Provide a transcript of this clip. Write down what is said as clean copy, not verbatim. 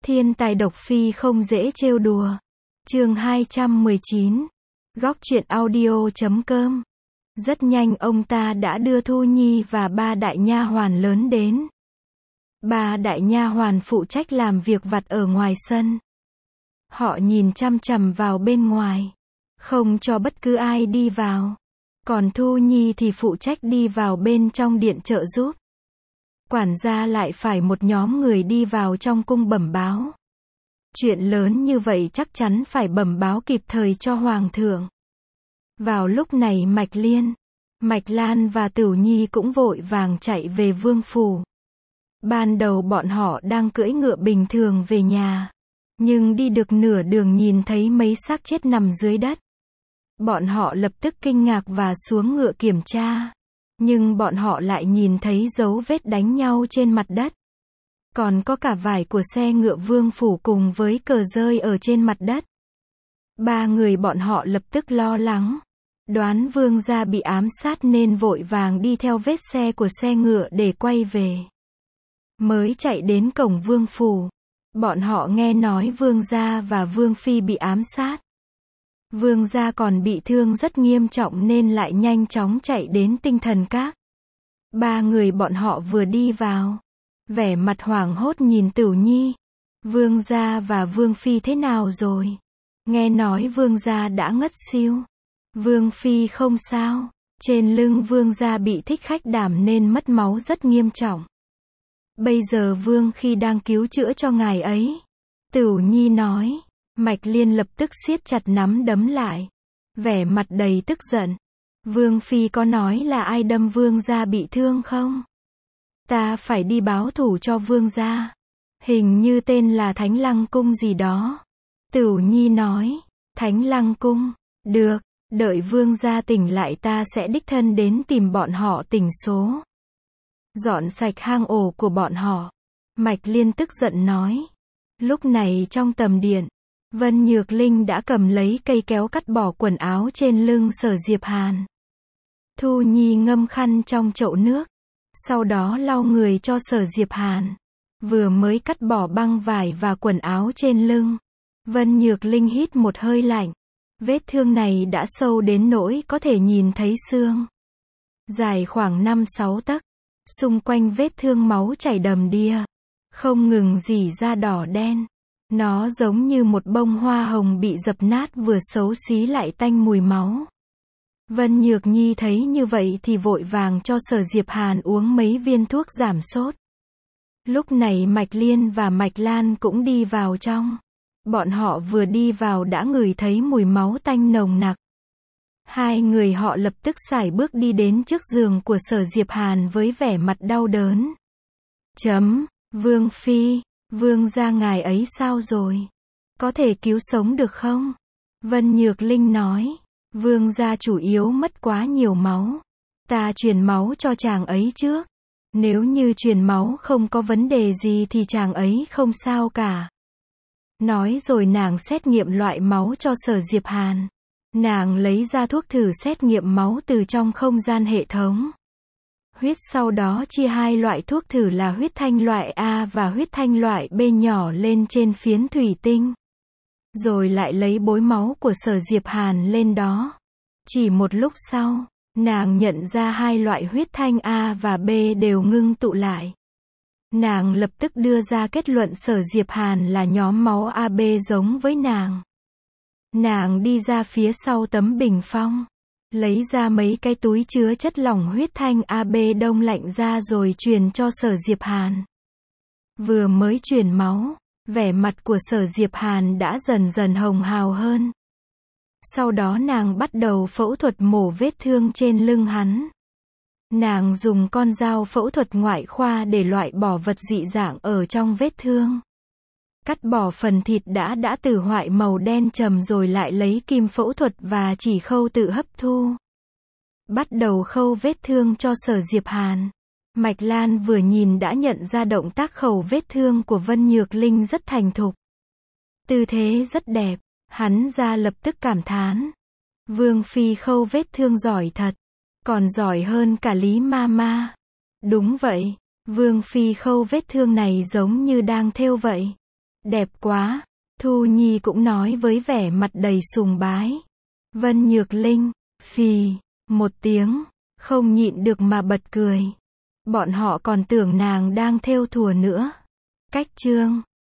Thiên tài độc phi không dễ trêu đùa. Chương 219. Góc truyện audio.com. Rất nhanh ông ta đã đưa Thu Nhi và 3 đại nha hoàn lớn đến. 3 đại nha hoàn phụ trách làm việc vặt ở ngoài sân. Họ nhìn chằm chằm vào bên ngoài, không cho bất cứ ai đi vào. Còn Thu Nhi thì phụ trách đi vào bên trong điện trợ giúp. Quản gia lại phải một nhóm người đi vào trong cung bẩm báo. Chuyện lớn như vậy chắc chắn phải bẩm báo kịp thời cho Hoàng thượng. Vào lúc này Mạch Liên, Mạch Lan và Tửu Nhi cũng vội vàng chạy về vương phủ. Ban đầu bọn họ đang cưỡi ngựa bình thường về nhà. Nhưng đi được nửa đường nhìn thấy mấy xác chết nằm dưới đất. Bọn họ lập tức kinh ngạc và xuống ngựa kiểm tra. Nhưng bọn họ lại nhìn thấy dấu vết đánh nhau trên mặt đất. Còn có cả vải của xe ngựa vương phủ cùng với cờ rơi ở trên mặt đất. 3 người bọn họ lập tức lo lắng. Đoán vương gia bị ám sát nên vội vàng đi theo vết xe của xe ngựa để quay về. Mới chạy đến cổng vương phủ, bọn họ nghe nói vương gia và vương phi bị ám sát. Vương gia còn bị thương rất nghiêm trọng nên lại nhanh chóng chạy đến Tinh Thần Các. 3 người bọn họ vừa đi vào, vẻ mặt hoảng hốt nhìn Tửu Nhi. Vương gia và vương phi thế nào rồi? Nghe nói vương gia đã ngất xỉu. Vương phi không sao, trên lưng vương gia bị thích khách đàm nên mất máu rất nghiêm trọng. Bây giờ vương khi đang cứu chữa cho ngài ấy. Tửu Nhi nói. Mạch Liên lập tức siết chặt nắm đấm lại, vẻ mặt đầy tức giận. Vương phi có nói là ai đâm vương gia bị thương không? Ta phải đi báo thủ cho vương gia. Hình như tên là Thánh Lăng Cung gì đó. Tửu Nhi nói. Thánh Lăng Cung, được, đợi vương gia tỉnh lại ta sẽ đích thân đến tìm bọn họ tỉnh số. Dọn sạch hang ổ của bọn họ. Mạch Liên tức giận nói. Lúc này trong tầm điện, Vân Nhược Linh đã cầm lấy cây kéo cắt bỏ quần áo trên lưng Sở Diệp Hàn. Thu Nhi ngâm khăn trong chậu nước, sau đó lau người cho Sở Diệp Hàn. Vừa mới cắt bỏ băng vải và quần áo trên lưng, Vân Nhược Linh hít một hơi lạnh. Vết thương này đã sâu đến nỗi có thể nhìn thấy xương. Dài khoảng 5-6 tấc, xung quanh vết thương máu chảy đầm đìa, không ngừng rỉ ra đỏ đen. Nó giống như một bông hoa hồng bị dập nát vừa xấu xí lại tanh mùi máu. Vân Nhược Nhi thấy như vậy thì vội vàng cho Sở Diệp Hàn uống mấy viên thuốc giảm sốt. Lúc này Mạch Liên và Mạch Lan cũng đi vào trong. Bọn họ vừa đi vào đã ngửi thấy mùi máu tanh nồng nặc. 2 người họ lập tức sải bước đi đến trước giường của Sở Diệp Hàn với vẻ mặt đau đớn. Vương phi, vương gia ngài ấy sao rồi? Có thể cứu sống được không? Vân Nhược Linh nói. Vương gia chủ yếu mất quá nhiều máu. Ta truyền máu cho chàng ấy trước. Nếu như truyền máu không có vấn đề gì thì chàng ấy không sao cả. Nói rồi nàng xét nghiệm loại máu cho Sở Diệp Hàn. Nàng lấy ra thuốc thử xét nghiệm máu từ trong không gian hệ thống. Huyết sau đó chia 2 loại thuốc thử là huyết thanh loại A và huyết thanh loại B nhỏ lên trên phiến thủy tinh. Rồi lại lấy bối máu của Sở Diệp Hàn lên đó. Chỉ một lúc sau, nàng nhận ra 2 loại huyết thanh A và B đều ngưng tụ lại. Nàng lập tức đưa ra kết luận Sở Diệp Hàn là nhóm máu AB giống với nàng. Nàng đi ra phía sau tấm bình phong, lấy ra mấy cái túi chứa chất lỏng huyết thanh AB đông lạnh ra rồi truyền cho Sở Diệp Hàn. Vừa mới truyền máu, vẻ mặt của Sở Diệp Hàn đã dần dần hồng hào hơn. Sau đó nàng bắt đầu phẫu thuật mổ vết thương trên lưng hắn. Nàng dùng con dao phẫu thuật ngoại khoa để loại bỏ vật dị dạng ở trong vết thương. Cắt bỏ phần thịt đã tử hoại màu đen trầm rồi lại lấy kim phẫu thuật và chỉ khâu tự hấp thu. Bắt đầu khâu vết thương cho Sở Diệp Hàn. Mạch Lan vừa nhìn đã nhận ra động tác khâu vết thương của Vân Nhược Linh rất thành thục. Tư thế rất đẹp, hắn ra lập tức cảm thán. Vương phi khâu vết thương giỏi thật, còn giỏi hơn cả Lý Mama. Đúng vậy, Vương phi khâu vết thương này giống như đang thêu vậy. Đẹp quá, Thu Nhi cũng nói với vẻ mặt đầy sùng bái. Vân Nhược Linh, phì, một tiếng, không nhịn được mà bật cười. Bọn họ còn tưởng nàng đang thêu thùa nữa. Cách chương